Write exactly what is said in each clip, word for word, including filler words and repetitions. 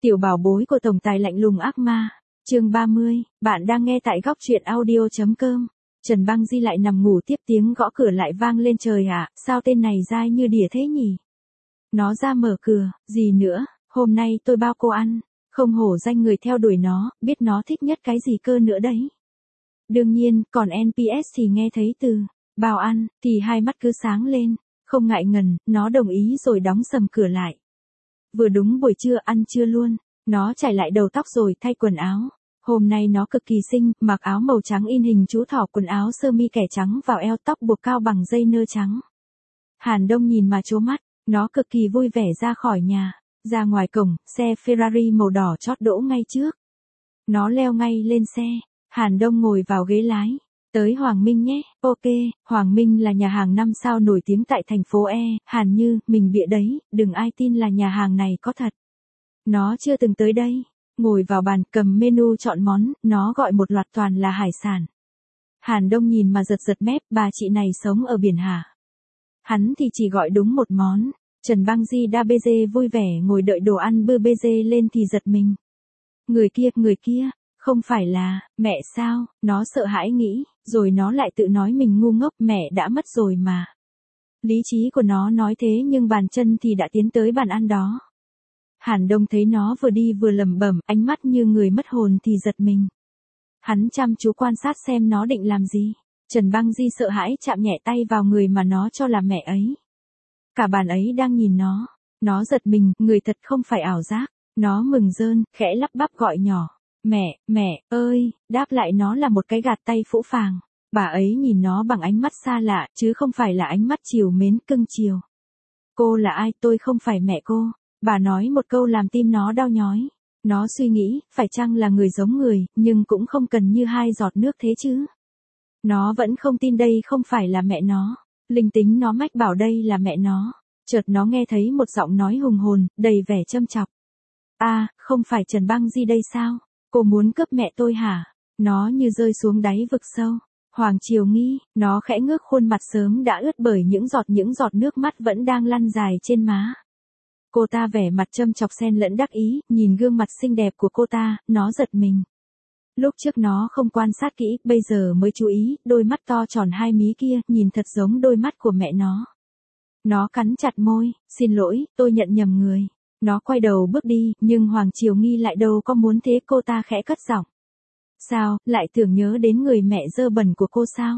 Tiểu bảo bối của tổng tài lạnh lùng ác ma. Chương ba mươi, bạn đang nghe tại góc truyện audio chấm com. Trần Băng Di lại nằm ngủ tiếp, tiếng gõ cửa lại vang lên. Trời ạ, sao tên này dai như đỉa thế nhỉ? Nó ra mở cửa, gì nữa, hôm nay tôi bao cô ăn, không hổ danh người theo đuổi nó, biết nó thích nhất cái gì cơ nữa đấy. Đương nhiên, còn en pê ét thì nghe thấy từ bao ăn, thì hai mắt cứ sáng lên, không ngại ngần, nó đồng ý rồi đóng sầm cửa lại. Vừa đúng buổi trưa ăn trưa luôn, nó chải lại đầu tóc rồi thay quần áo. Hôm nay nó cực kỳ xinh, mặc áo màu trắng in hình chú thỏ, quần áo sơ mi kẻ trắng vào eo, tóc buộc cao bằng dây nơ trắng. Hàn Đông nhìn mà trố mắt, nó cực kỳ vui vẻ ra khỏi nhà, ra ngoài cổng, xe Ferrari màu đỏ chót đỗ ngay trước. Nó leo ngay lên xe, Hàn Đông ngồi vào ghế lái. Tới Hoàng Minh nhé, ok, Hoàng Minh là nhà hàng năm sao nổi tiếng tại thành phố E, Hàn Như, mình bịa đấy, đừng ai tin là nhà hàng này có thật. Nó chưa từng tới đây. Ngồi vào bàn, cầm menu chọn món, nó gọi một loạt toàn là hải sản. Hàn Đông nhìn mà giật giật mép, bà chị này sống ở biển hả? Hắn thì chỉ gọi đúng một món. Trần Băng Di đa bê dê vui vẻ ngồi đợi đồ ăn bưa bê dê lên thì giật mình. Người kia, người kia, không phải là mẹ sao? Nó sợ hãi nghĩ, rồi nó lại tự nói mình ngu ngốc, mẹ đã mất rồi mà. Lý trí của nó nói thế nhưng bàn chân thì đã tiến tới bàn ăn đó. Hàn Đông thấy nó vừa đi vừa lẩm bẩm, ánh mắt như người mất hồn thì giật mình. Hắn chăm chú quan sát xem nó định làm gì. Trần Băng Di sợ hãi chạm nhẹ tay vào người mà nó cho là mẹ ấy. Cả bàn ấy đang nhìn nó. Nó giật mình, người thật không phải ảo giác. Nó mừng rơn, khẽ lắp bắp gọi nhỏ. Mẹ, mẹ, ơi, đáp lại nó là một cái gạt tay phũ phàng. Bà ấy nhìn nó bằng ánh mắt xa lạ, chứ không phải là ánh mắt trìu mến cưng chiều. Cô là ai? Tôi không phải mẹ cô. Bà nói một câu làm tim nó đau nhói. Nó suy nghĩ, phải chăng là người giống người, nhưng cũng không cần như hai giọt nước thế chứ. Nó vẫn không tin đây không phải là mẹ nó. Linh tính nó mách bảo đây là mẹ nó. Chợt nó nghe thấy một giọng nói hùng hồn, đầy vẻ châm chọc. À, không phải Trần Băng Di đây sao? Cô muốn cướp mẹ tôi hả? Nó như rơi xuống đáy vực sâu. Hoàng Triều Nghi, nó khẽ ngước khuôn mặt sớm đã ướt bởi những giọt những giọt nước mắt vẫn đang lăn dài trên má. Cô ta vẻ mặt châm chọc xen lẫn đắc ý, nhìn gương mặt xinh đẹp của cô ta, nó giật mình. Lúc trước nó không quan sát kỹ, bây giờ mới chú ý, đôi mắt to tròn hai mí kia, nhìn thật giống đôi mắt của mẹ nó. Nó cắn chặt môi, xin lỗi, tôi nhận nhầm người. Nó quay đầu bước đi, nhưng Hoàng Triều Nghi lại đâu có muốn thế, cô ta khẽ cất giọng. Sao, lại tưởng nhớ đến người mẹ dơ bẩn của cô sao?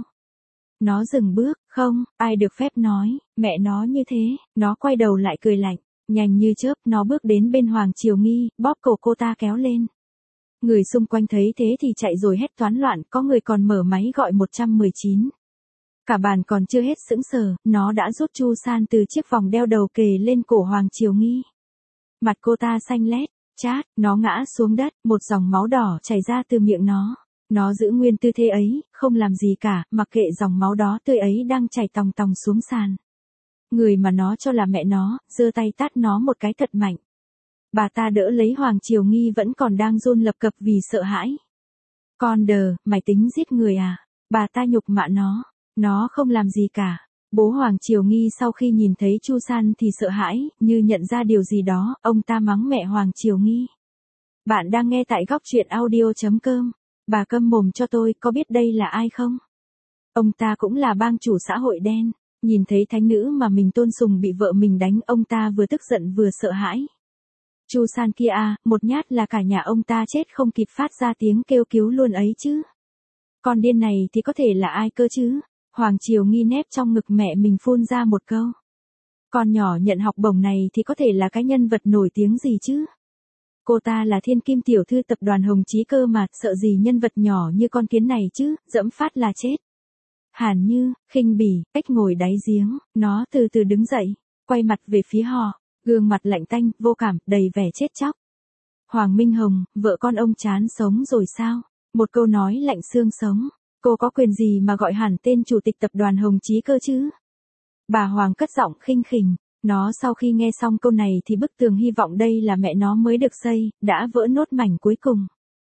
Nó dừng bước, không, ai được phép nói, mẹ nó như thế, nó quay đầu lại cười lạnh. Nhanh như chớp, nó bước đến bên Hoàng Triều Nghi, bóp cổ cô ta kéo lên. Người xung quanh thấy thế thì chạy rồi hét toán loạn, có người còn mở máy gọi một một chín. Cả bàn còn chưa hết sững sờ, nó đã rút chu san từ chiếc vòng đeo đầu kề lên cổ Hoàng Triều Nghi. Mặt cô ta xanh lét, chát, nó ngã xuống đất, một dòng máu đỏ chảy ra từ miệng nó. Nó giữ nguyên tư thế ấy, không làm gì cả, mặc kệ dòng máu đó tươi ấy đang chảy tòng tòng xuống sàn. Người mà nó cho là mẹ nó, giơ tay tát nó một cái thật mạnh. Bà ta đỡ lấy Hoàng Triều Nghi vẫn còn đang run lập cập vì sợ hãi. Con đờ, mày tính giết người à? Bà ta nhục mạ nó. Nó không làm gì cả. Bố Hoàng Triều Nghi sau khi nhìn thấy Chu San thì sợ hãi, như nhận ra điều gì đó, ông ta mắng mẹ Hoàng Triều Nghi. Bạn đang nghe tại góc truyện audio chấm com. Bà câm mồm cho tôi, có biết đây là ai không? Ông ta cũng là bang chủ xã hội đen. Nhìn thấy thánh nữ mà mình tôn sùng bị vợ mình đánh, ông ta vừa tức giận vừa sợ hãi. Chu San kia à, một nhát là cả nhà ông ta chết không kịp phát ra tiếng kêu cứu luôn ấy chứ. Con điên này thì có thể là ai cơ chứ? Hoàng Triều Nghi nép trong ngực mẹ mình phun ra một câu. Con nhỏ nhận học bổng này thì có thể là cái nhân vật nổi tiếng gì chứ? Cô ta là thiên kim tiểu thư tập đoàn Hồng Chí cơ mà, sợ gì nhân vật nhỏ như con kiến này chứ, dẫm phát là chết. Hàn Như, khinh bỉ, cách ngồi đáy giếng, nó từ từ đứng dậy, quay mặt về phía họ, gương mặt lạnh tanh, vô cảm, đầy vẻ chết chóc. Hoàng Minh Hồng, vợ con ông chán sống rồi sao? Một câu nói lạnh xương sống, cô có quyền gì mà gọi hẳn tên chủ tịch tập đoàn Hồng Chí cơ chứ? Bà Hoàng cất giọng khinh khỉnh, nó sau khi nghe xong câu này thì bức tường hy vọng đây là mẹ nó mới được xây, đã vỡ nốt mảnh cuối cùng.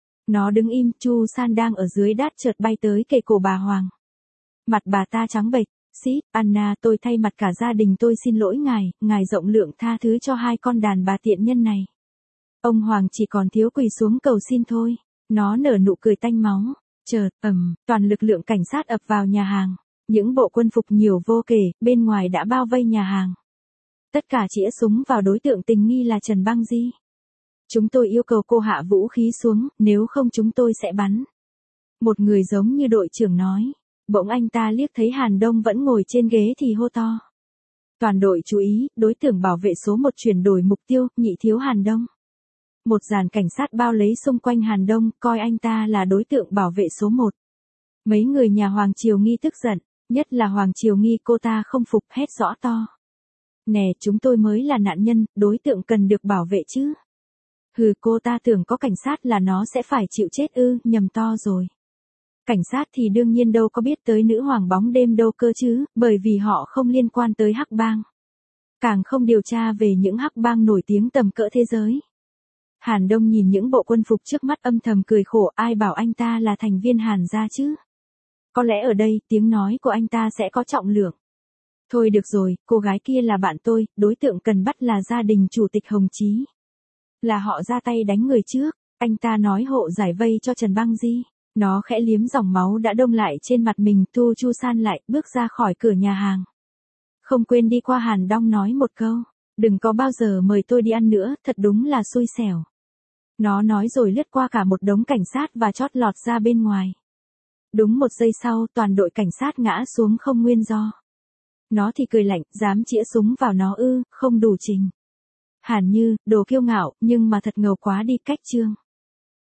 Nó đứng im, Chu San đang ở dưới đát chợt bay tới kề cổ bà Hoàng. Mặt bà ta trắng bệch, xít, Anna, tôi thay mặt cả gia đình tôi xin lỗi ngài, ngài rộng lượng tha thứ cho hai con đàn bà tiện nhân này. Ông Hoàng chỉ còn thiếu quỳ xuống cầu xin thôi. Nó nở nụ cười tanh máu. Chợt, ầm, toàn lực lượng cảnh sát ập vào nhà hàng. Những bộ quân phục nhiều vô kể, bên ngoài đã bao vây nhà hàng. Tất cả chĩa súng vào đối tượng tình nghi là Trần Băng Di. Chúng tôi yêu cầu cô hạ vũ khí xuống, nếu không chúng tôi sẽ bắn. Một người giống như đội trưởng nói. Bỗng anh ta liếc thấy Hàn Đông vẫn ngồi trên ghế thì hô to. Toàn đội chú ý, đối tượng bảo vệ số một chuyển đổi mục tiêu, nhị thiếu Hàn Đông. Một dàn cảnh sát bao lấy xung quanh Hàn Đông, coi anh ta là đối tượng bảo vệ số một. Mấy người nhà Hoàng Triều Nghi tức giận, nhất là Hoàng Triều Nghi, cô ta không phục, hét rõ to. Nè, chúng tôi mới là nạn nhân, đối tượng cần được bảo vệ chứ. Hừ, cô ta tưởng có cảnh sát là nó sẽ phải chịu chết ư, nhầm to rồi. Cảnh sát thì đương nhiên đâu có biết tới nữ hoàng bóng đêm đâu cơ chứ, bởi vì họ không liên quan tới hắc bang. Càng không điều tra về những hắc bang nổi tiếng tầm cỡ thế giới. Hàn Đông nhìn những bộ quân phục trước mắt âm thầm cười khổ, ai bảo anh ta là thành viên Hàn gia chứ. Có lẽ ở đây, tiếng nói của anh ta sẽ có trọng lượng. Thôi được rồi, cô gái kia là bạn tôi, đối tượng cần bắt là gia đình chủ tịch Hồng Chí. Là họ ra tay đánh người trước, anh ta nói hộ giải vây cho Trần Băng Di. Nó khẽ liếm dòng máu đã đông lại trên mặt mình, thu chu san lại, bước ra khỏi cửa nhà hàng. Không quên đi qua Hàn Đông nói một câu, đừng có bao giờ mời tôi đi ăn nữa, thật đúng là xui xẻo. Nó nói rồi lướt qua cả một đống cảnh sát và chót lọt ra bên ngoài. Đúng một giây sau, toàn đội cảnh sát ngã xuống không nguyên do. Nó thì cười lạnh, dám chĩa súng vào nó ư, không đủ trình. Hàn Như, đồ kiêu ngạo, nhưng mà thật ngầu quá đi, cách chương.